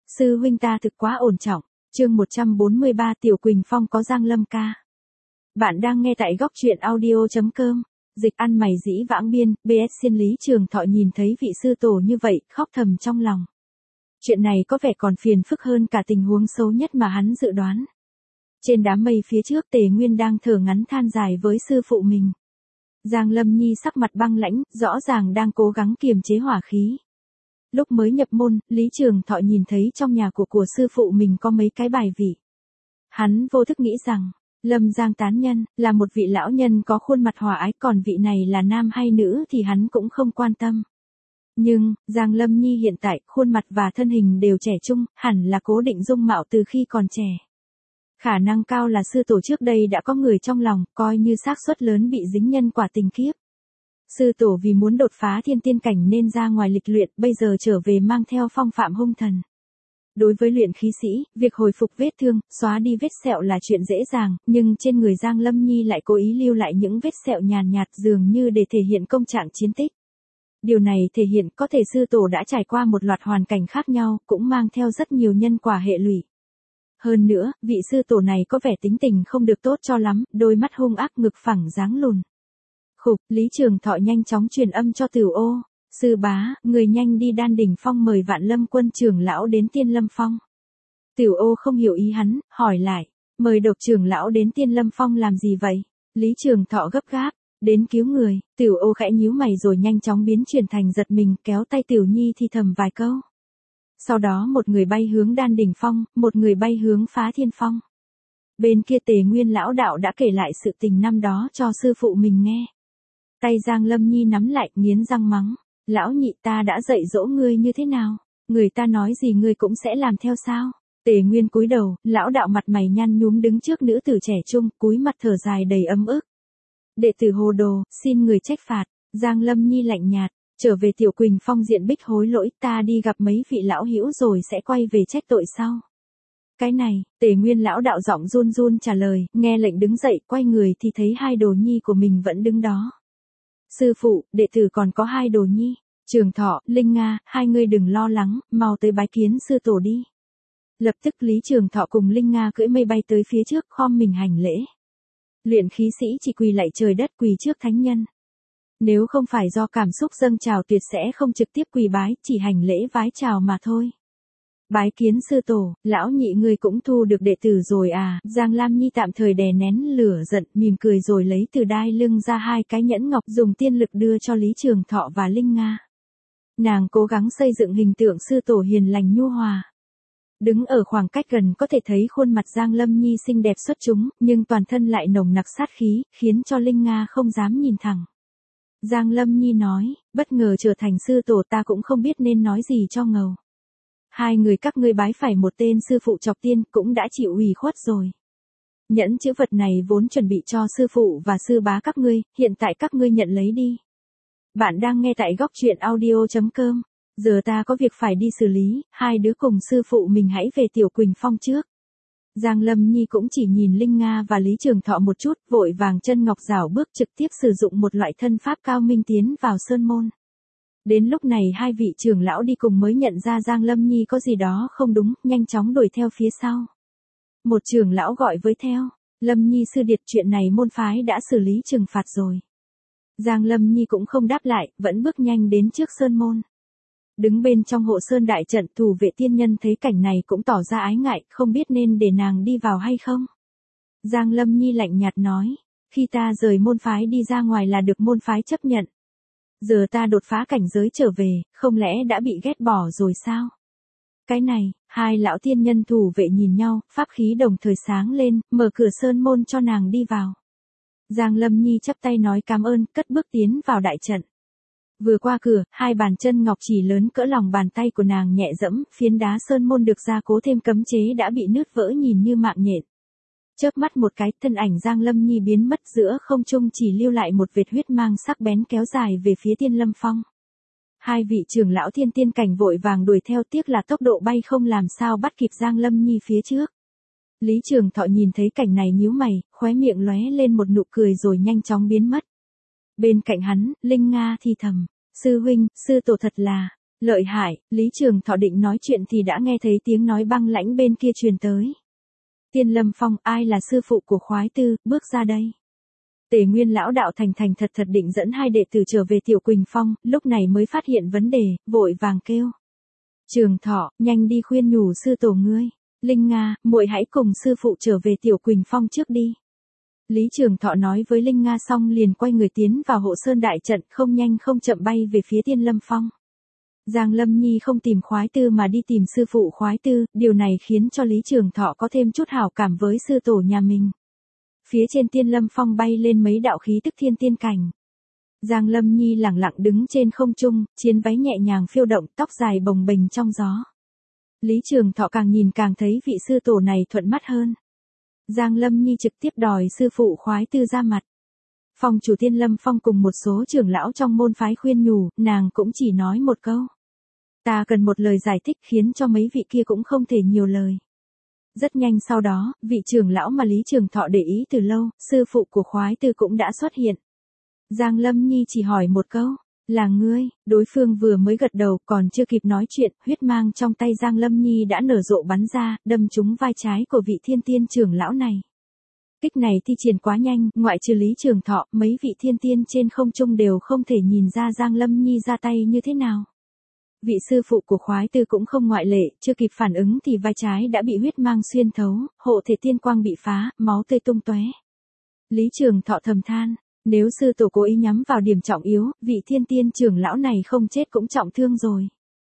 Sư huynh ta thực quá ổn trọng. Chương 143 Tiểu Quỳnh Phong có Giang Lâm ca. Bạn đang nghe tại góc truyện audio.com. Dịch ăn mày dĩ vãng biên, BS Xiên Lý Trường Thọ nhìn thấy vị sư tổ như vậy, khóc thầm trong lòng. Chuyện này có vẻ còn phiền phức hơn cả tình huống xấu nhất mà hắn dự đoán. Trên đám mây phía trước Tề Nguyên đang thở ngắn than dài với sư phụ mình. Giang Lâm Nhi sắc mặt băng lãnh, rõ ràng đang cố gắng kiềm chế hỏa khí. Lúc mới nhập môn, Lý Trường Thọ nhìn thấy trong nhà của sư phụ mình có mấy cái bài vị. Hắn vô thức nghĩ rằng, Lâm Giang tán nhân, là một vị lão nhân có khuôn mặt hòa ái, còn vị này là nam hay nữ thì hắn cũng không quan tâm. Nhưng, Giang Lâm Nhi hiện tại, khuôn mặt và thân hình đều trẻ trung, hẳn là cố định dung mạo từ khi còn trẻ. Khả năng cao là sư tổ trước đây đã có người trong lòng, coi như xác suất lớn bị dính nhân quả tình kiếp. Sư tổ vì muốn đột phá thiên tiên cảnh nên ra ngoài lịch luyện, bây giờ trở về mang theo phong phạm hung thần. Đối với luyện khí sĩ, việc hồi phục vết thương, xóa đi vết sẹo là chuyện dễ dàng, nhưng trên người Giang Lâm Nhi lại cố ý lưu lại những vết sẹo nhàn nhạt dường như để thể hiện công trạng chiến tích. Điều này thể hiện có thể sư tổ đã trải qua một loạt hoàn cảnh khác nhau, cũng mang theo rất nhiều nhân quả hệ lụy. Hơn nữa, vị sư tổ này có vẻ tính tình không được tốt cho lắm, đôi mắt hung ác, ngực phẳng dáng lùn. Khục, Lý Trường Thọ nhanh chóng truyền âm cho Tửu Ô. Sư bá, người nhanh đi Đan Đỉnh Phong mời Vạn Lâm Quân trưởng lão đến Tiên Lâm Phong. Tửu Ô không hiểu ý hắn, hỏi lại, mời Độc trưởng lão đến Tiên Lâm Phong làm gì vậy? Lý Trường Thọ gấp gáp, đến cứu người. Tửu Ô khẽ nhíu mày rồi nhanh chóng biến chuyển thành giật mình, kéo tay Tiểu Nhi thì thầm vài câu. Sau đó một người bay hướng Đan Đỉnh Phong, một người bay hướng Phá Thiên Phong. Bên kia Tề Nguyên lão đạo đã kể lại sự tình năm đó cho sư phụ mình nghe. Tay Giang Lâm Nhi nắm lại, nghiến răng mắng. Lão nhị, ta đã dạy dỗ ngươi như thế nào? Người ta nói gì ngươi cũng sẽ làm theo sao? Tề Nguyên cúi đầu, lão đạo mặt mày nhăn nhúm đứng trước nữ tử trẻ trung, cúi mặt thở dài đầy ấm ức. Đệ tử hồ đồ, xin người trách phạt. Giang Lâm Nhi lạnh nhạt, trở về Tiểu Quỳnh Phong diện bích hối lỗi, ta đi gặp mấy vị lão hữu rồi sẽ quay về trách tội sau. Cái này, Tề Nguyên lão đạo giọng run run trả lời, nghe lệnh đứng dậy, quay người thì thấy hai đồ nhi của mình vẫn đứng đó. Sư phụ, đệ tử còn có hai đồ nhi. Trường Thọ, Linh Nga, hai người đừng lo lắng, mau tới bái kiến sư tổ đi. Lập tức Lý Trường Thọ cùng Linh Nga cưỡi mây bay tới phía trước, khom mình hành lễ. Luyện khí sĩ chỉ quỳ lạy trời đất, quỳ trước thánh nhân. Nếu không phải do cảm xúc dâng trào tuyệt sẽ không trực tiếp quỳ bái, chỉ hành lễ vái chào mà thôi. Bái kiến sư tổ, lão nhị người cũng thu được đệ tử rồi à? Giang Lam Nhi tạm thời đè nén lửa giận, mỉm cười rồi lấy từ đai lưng ra hai cái nhẫn ngọc dùng tiên lực đưa cho Lý Trường Thọ và Linh Nga. Nàng cố gắng xây dựng hình tượng sư tổ hiền lành nhu hòa. Đứng ở khoảng cách gần có thể thấy khuôn mặt Giang Lâm Nhi xinh đẹp xuất chúng, nhưng toàn thân lại nồng nặc sát khí, khiến cho Linh Nga không dám nhìn thẳng. Giang Lâm Nhi nói, bất ngờ trở thành sư tổ ta cũng không biết nên nói gì cho ngầu. Hai người các ngươi bái phải một tên sư phụ chọc tiên cũng đã chịu ủy khuất rồi. Nhẫn chữ vật này vốn chuẩn bị cho sư phụ và sư bá các ngươi, hiện tại các ngươi nhận lấy đi. Bạn đang nghe tại góc truyện audio.com. Giờ ta có việc phải đi xử lý, hai đứa cùng sư phụ mình hãy về Tiểu Quỳnh Phong trước. Giang Lâm Nhi cũng chỉ nhìn Linh Nga và Lý Trường Thọ một chút, vội vàng chân ngọc rảo bước trực tiếp sử dụng một loại thân pháp cao minh tiến vào sơn môn. Đến lúc này hai vị trưởng lão đi cùng mới nhận ra Giang Lâm Nhi có gì đó không đúng, nhanh chóng đuổi theo phía sau. Một trưởng lão gọi với theo, Lâm Nhi sư điệt, chuyện này môn phái đã xử lý trừng phạt rồi. Giang Lâm Nhi cũng không đáp lại, vẫn bước nhanh đến trước sơn môn. Đứng bên trong hộ sơn đại trận, thủ vệ tiên nhân thấy cảnh này cũng tỏ ra ái ngại, không biết nên để nàng đi vào hay không. Giang Lâm Nhi lạnh nhạt nói, khi ta rời môn phái đi ra ngoài là được môn phái chấp nhận. Giờ ta đột phá cảnh giới trở về, không lẽ đã bị ghét bỏ rồi sao? Cái này, hai lão tiên nhân thủ vệ nhìn nhau, pháp khí đồng thời sáng lên, mở cửa sơn môn cho nàng đi vào. Giang Lâm Nhi chắp tay nói cảm ơn, cất bước tiến vào đại trận. Vừa qua cửa, hai bàn chân ngọc chỉ lớn cỡ lòng bàn tay của nàng nhẹ dẫm, phiến đá sơn môn được gia cố thêm cấm chế đã bị nứt vỡ nhìn như mạng nhện. Chớp mắt một cái, thân ảnh Giang Lâm Nhi biến mất giữa không trung, chỉ lưu lại một vệt huyết mang sắc bén kéo dài về phía Tiên Lâm Phong. Hai vị trưởng lão thiên tiên cảnh vội vàng đuổi theo, tiếc là tốc độ bay không làm sao bắt kịp Giang Lâm Nhi phía trước. Lý Trường Thọ nhìn thấy cảnh này nhíu mày, khóe miệng lóe lên một nụ cười rồi nhanh chóng biến mất. Bên cạnh hắn, Linh Nga thì thầm, sư huynh, sư tổ thật là, Lợi hại, Lý Trường Thọ định nói chuyện thì đã nghe thấy tiếng nói băng lãnh bên kia truyền tới. Tiên Lâm Phong, ai là sư phụ của khoái tư, bước ra đây. Tề Nguyên lão đạo thành thành thật thật định dẫn hai đệ tử trở về Tiểu Quỳnh Phong, lúc này mới phát hiện vấn đề, vội vàng kêu. Trường Thọ, nhanh đi khuyên nhủ sư tổ ngươi. Linh Nga, muội hãy cùng sư phụ trở về Tiểu Quỳnh Phong trước đi. Lý Trường Thọ nói với Linh Nga xong liền quay người tiến vào hộ sơn đại trận, không nhanh không chậm bay về phía Tiên Lâm Phong. Giang Lâm Nhi không tìm khoái tư mà đi tìm sư phụ khoái tư, điều này khiến cho Lý Trường Thọ có thêm chút hảo cảm với sư tổ nhà mình. Phía trên Tiên Lâm Phong bay lên mấy đạo khí tức thiên tiên cảnh. Giang Lâm Nhi lẳng lặng đứng trên không trung, chiến váy nhẹ nhàng phiêu động, tóc dài bồng bềnh trong gió. Lý Trường Thọ càng nhìn càng thấy vị sư tổ này thuận mắt hơn. Giang Lâm Nhi trực tiếp đòi sư phụ khoái tư ra mặt. Phong chủ Tiên Lâm Phong cùng một số trưởng lão trong môn phái khuyên nhủ, nàng cũng chỉ nói một câu. Ta cần một lời giải thích khiến cho mấy vị kia cũng không thể nhiều lời. Rất nhanh sau đó, vị trưởng lão mà Lý Trường Thọ để ý từ lâu, sư phụ của khoái tư cũng đã xuất hiện. Giang Lâm Nhi chỉ hỏi một câu, là ngươi, đối phương vừa mới gật đầu còn chưa kịp nói chuyện, huyết mang trong tay Giang Lâm Nhi đã nở rộ bắn ra, đâm trúng vai trái của vị thiên tiên trưởng lão này. Kích này thi triển quá nhanh, ngoại trừ Lý Trường Thọ, mấy vị thiên tiên trên không trung đều không thể nhìn ra Giang Lâm Nhi ra tay như thế nào. Vị sư phụ của khoái tư cũng không ngoại lệ, chưa kịp phản ứng thì vai trái đã bị huyết mang xuyên thấu, hộ thể tiên quang bị phá, máu tươi tung tóe. Lý Trường Thọ thầm than, nếu sư tổ cố ý nhắm vào điểm trọng yếu, vị thiên tiên trưởng lão này không chết cũng trọng thương rồi.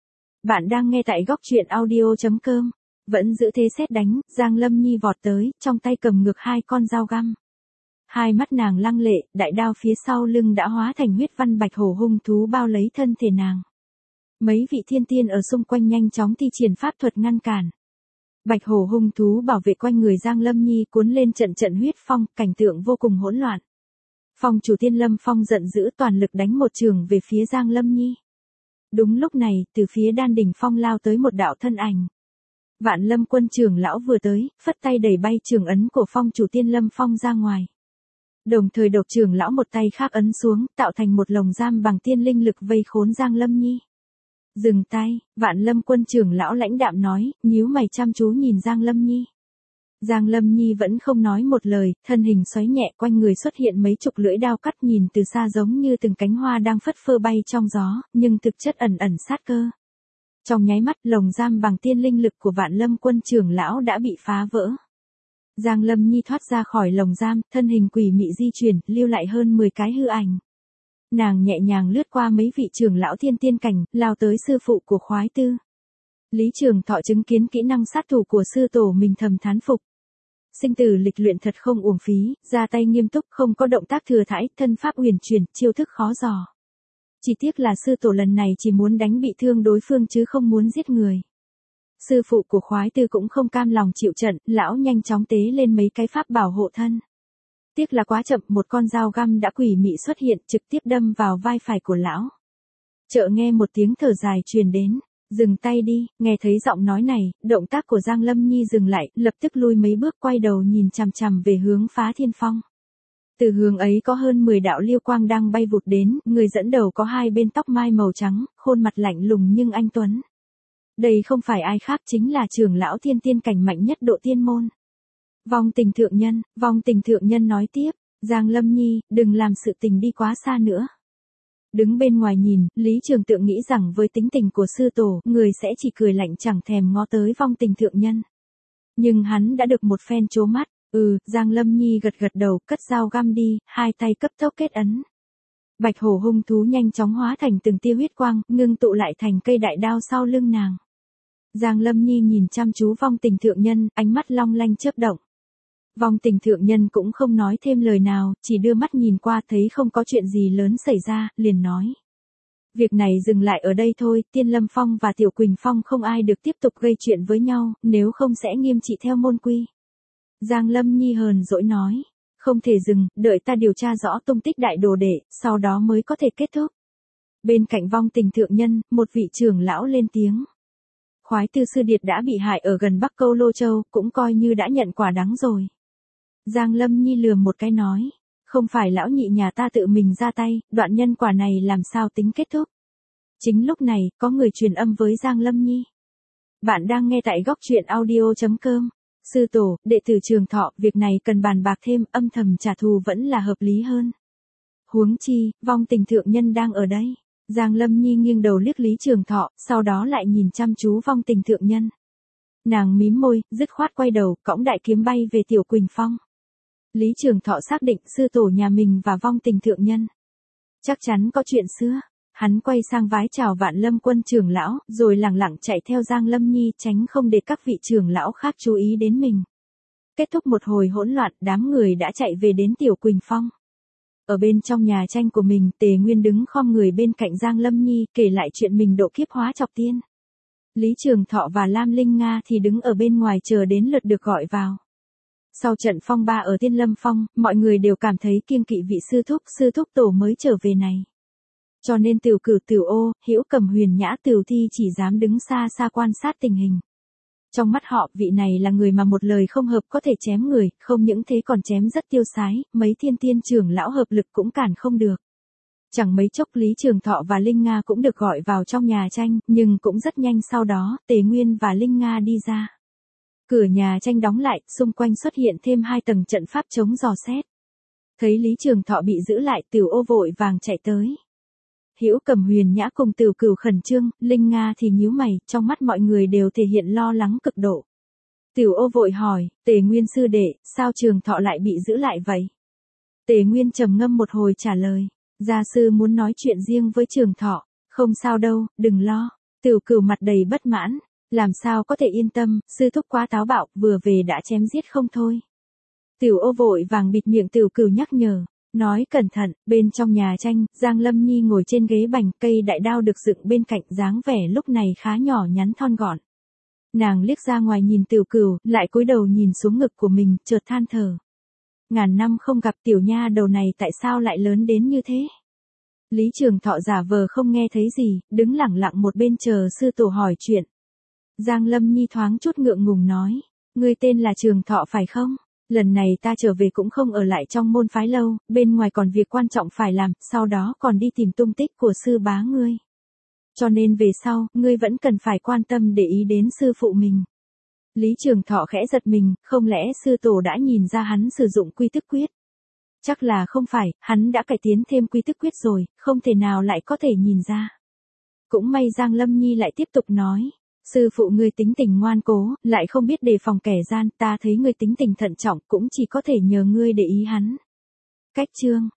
Bạn đang nghe tại góc truyện audio.com. Vẫn giữ thế sét đánh, Giang Lâm Nhi vọt tới, trong tay cầm ngược hai con dao găm. Hai mắt nàng lăng lệ, đại đao phía sau lưng đã hóa thành huyết văn bạch hổ hung thú bao lấy thân thể nàng. Mấy vị thiên tiên ở xung quanh nhanh chóng thi triển pháp thuật ngăn cản. Bạch hổ hung thú bảo vệ quanh người Giang Lâm Nhi cuốn lên trận trận huyết phong, cảnh tượng vô cùng hỗn loạn. Phong chủ Tiên Lâm Phong giận dữ toàn lực đánh một trường về phía Giang Lâm Nhi. Đúng lúc này, từ phía Đan Đỉnh Phong lao tới một đạo thân ảnh. Vạn Lâm Quân trưởng lão vừa tới, phất tay đẩy bay trường ấn của phong chủ Tiên Lâm Phong ra ngoài. Đồng thời độc trưởng lão một tay khác ấn xuống, tạo thành một lồng giam bằng tiên linh lực vây khốn Giang Lâm Nhi. Dừng tay, Vạn Lâm Quân trưởng lão lãnh đạm nói, nhíu mày chăm chú nhìn Giang Lâm Nhi. Giang Lâm Nhi vẫn không nói một lời, thân hình xoáy nhẹ quanh người xuất hiện mấy chục lưỡi đao cắt nhìn từ xa giống như từng cánh hoa đang phất phơ bay trong gió, nhưng thực chất ẩn ẩn sát cơ. Trong nháy mắt lồng giam bằng tiên linh lực của Vạn Lâm Quân trưởng lão đã bị phá vỡ. Giang Lâm Nhi thoát ra khỏi lồng giam, thân hình quỷ mị di chuyển, lưu lại hơn 10 cái hư ảnh. Nàng nhẹ nhàng lướt qua mấy vị trưởng lão thiên tiên cảnh, lao tới sư phụ của khoái tư. Lý Trường Thọ chứng kiến kỹ năng sát thủ của sư tổ mình thầm thán phục. Sinh tử lịch luyện thật không uổng phí, ra tay nghiêm túc không có động tác thừa thãi, thân pháp huyền chuyển, chiêu thức khó dò. Chỉ tiếc là sư tổ lần này chỉ muốn đánh bị thương đối phương chứ không muốn giết người. Sư phụ của khoái tư cũng không cam lòng chịu trận, lão nhanh chóng tế lên mấy cái pháp bảo hộ thân. Tiếc là quá chậm, một con dao găm đã quỷ mị xuất hiện trực tiếp đâm vào vai phải của lão. Chợt nghe một tiếng thở dài truyền đến, dừng tay đi, nghe thấy giọng nói này, động tác của Giang Lâm Nhi dừng lại, lập tức lui mấy bước quay đầu nhìn chằm chằm về hướng Phá Thiên Phong. Từ hướng ấy có hơn 10 đạo liêu quang đang bay vụt đến, người dẫn đầu có hai bên tóc mai màu trắng, khuôn mặt lạnh lùng nhưng anh tuấn. Đây không phải ai khác chính là trưởng lão thiên tiên cảnh mạnh nhất độ tiên môn. Vong Tình thượng nhân nói tiếp, Giang Lâm Nhi, đừng làm sự tình đi quá xa nữa. Đứng bên ngoài nhìn, Lý Trường Tượng nghĩ rằng với tính tình của sư tổ, người sẽ chỉ cười lạnh chẳng thèm ngó tới Vong Tình thượng nhân. Nhưng hắn đã được một phen trố mắt. Giang Lâm Nhi gật gật đầu, cất dao găm đi, hai tay cấp tốc kết ấn. Bạch hổ hung thú nhanh chóng hóa thành từng tia huyết quang, ngưng tụ lại thành cây đại đao sau lưng nàng. Giang Lâm Nhi nhìn chăm chú Vong Tình thượng nhân, ánh mắt long lanh chớp động. Vong Tình thượng nhân cũng không nói thêm lời nào, chỉ đưa mắt nhìn qua thấy không có chuyện gì lớn xảy ra, liền nói. Việc này dừng lại ở đây thôi, Tiên Lâm Phong và Tiểu Quỳnh Phong không ai được tiếp tục gây chuyện với nhau, nếu không sẽ nghiêm trị theo môn quy. Giang Lâm Nhi hờn dỗi nói, không thể dừng, đợi ta điều tra rõ tung tích đại đồ đệ, sau đó mới có thể kết thúc. Bên cạnh Vong Tình thượng nhân, một vị trưởng lão lên tiếng. Khoái tư sư điệt đã bị hại ở gần Bắc Câu Lô Châu, cũng coi như đã nhận quả đắng rồi. Giang Lâm Nhi lườm một cái nói, không phải lão nhị nhà ta tự mình ra tay, đoạn nhân quả này làm sao tính kết thúc. Chính lúc này, có người truyền âm với Giang Lâm Nhi. Bạn đang nghe tại góc truyện audio.com. Sư tổ, đệ tử Trường Thọ, việc này cần bàn bạc thêm, âm thầm trả thù vẫn là hợp lý hơn. Huống chi, vong tình thượng nhân đang ở đây. Giang Lâm Nhi nghiêng đầu liếc Lý Trường Thọ, sau đó lại nhìn chăm chú vong tình thượng nhân. Nàng mím môi, dứt khoát quay đầu, cõng đại kiếm bay về Tiểu Quỳnh Phong. Lý Trường Thọ xác định sư tổ nhà mình và vong tình thượng nhân. Chắc chắn có chuyện xưa. Hắn quay sang vái chào Vạn Lâm Quân trưởng lão, rồi lẳng lặng chạy theo Giang Lâm Nhi tránh không để các vị trưởng lão khác chú ý đến mình. Kết thúc một hồi hỗn loạn, đám người đã chạy về đến Tiểu Quỳnh Phong. Ở bên trong nhà tranh của mình, Tề Nguyên đứng khom người bên cạnh Giang Lâm Nhi kể lại chuyện mình độ kiếp hóa chọc tiên. Lý Trường Thọ và Lam Linh Nga thì đứng ở bên ngoài chờ đến lượt được gọi vào. Sau trận phong ba ở Tiên Lâm Phong, mọi người đều cảm thấy kiêng kỵ vị sư thúc tổ mới trở về này. Cho nên Tiểu Cửu, Tiểu Ô, Hữu Cầm, Huyền Nhã, Tiểu Thi chỉ dám đứng xa xa quan sát tình hình. Trong mắt họ, vị này là người mà một lời không hợp có thể chém người, không những thế còn chém rất tiêu sái, mấy thiên tiên trưởng lão hợp lực cũng cản không được. Chẳng mấy chốc Lý Trường Thọ và Linh Nga cũng được gọi vào trong nhà tranh, nhưng cũng rất nhanh sau đó, Tề Nguyên và Linh Nga đi ra. Cửa nhà tranh đóng lại, xung quanh xuất hiện thêm 2 tầng trận pháp chống dò xét. Thấy Lý Trường Thọ bị giữ lại, Tiểu Ô vội vàng chạy tới. Hữu Cầm, Huyền Nhã cùng Tiểu Cửu khẩn trương, Linh Nga thì nhíu mày, trong mắt mọi người đều thể hiện lo lắng cực độ. Tiểu Ô vội hỏi, Tề Nguyên sư đệ, sao Trường Thọ lại bị giữ lại vậy? Tề Nguyên trầm ngâm một hồi trả lời, gia sư muốn nói chuyện riêng với Trường Thọ. Không sao đâu, đừng lo. Tiểu Cửu mặt đầy bất mãn, làm sao có thể yên tâm, sư thúc quá táo bạo, vừa về đã chém giết không thôi. Tiểu Ô vội vàng bịt miệng Tiểu Cửu nhắc nhở. Nói cẩn thận, bên trong nhà tranh, Giang Lâm Nhi ngồi trên ghế bành, cây đại đao được dựng bên cạnh, dáng vẻ lúc này khá nhỏ nhắn thon gọn. Nàng liếc ra ngoài nhìn Tiểu Cửu, lại cúi đầu nhìn xuống ngực của mình, chợt than thở. Ngàn năm không gặp tiểu nha đầu này tại sao lại lớn đến như thế? Lý Trường Thọ giả vờ không nghe thấy gì, đứng lẳng lặng một bên chờ sư tổ hỏi chuyện. Giang Lâm Nhi thoáng chút ngượng ngùng nói, ngươi tên là Trường Thọ phải không? Lần này ta trở về cũng không ở lại trong môn phái lâu, bên ngoài còn việc quan trọng phải làm, sau đó còn đi tìm tung tích của sư bá ngươi. Cho nên về sau, ngươi vẫn cần phải quan tâm để ý đến sư phụ mình. Lý Trường Thọ khẽ giật mình, không lẽ sư tổ đã nhìn ra hắn sử dụng quy tức quyết? Chắc là không phải, hắn đã cải tiến thêm quy tức quyết rồi, không thể nào lại có thể nhìn ra. Cũng may Giang Lâm Nhi lại tiếp tục nói. Sư phụ ngươi tính tình ngoan cố, lại không biết đề phòng kẻ gian, ta thấy ngươi tính tình thận trọng, cũng chỉ có thể nhờ ngươi để ý hắn. Cách chương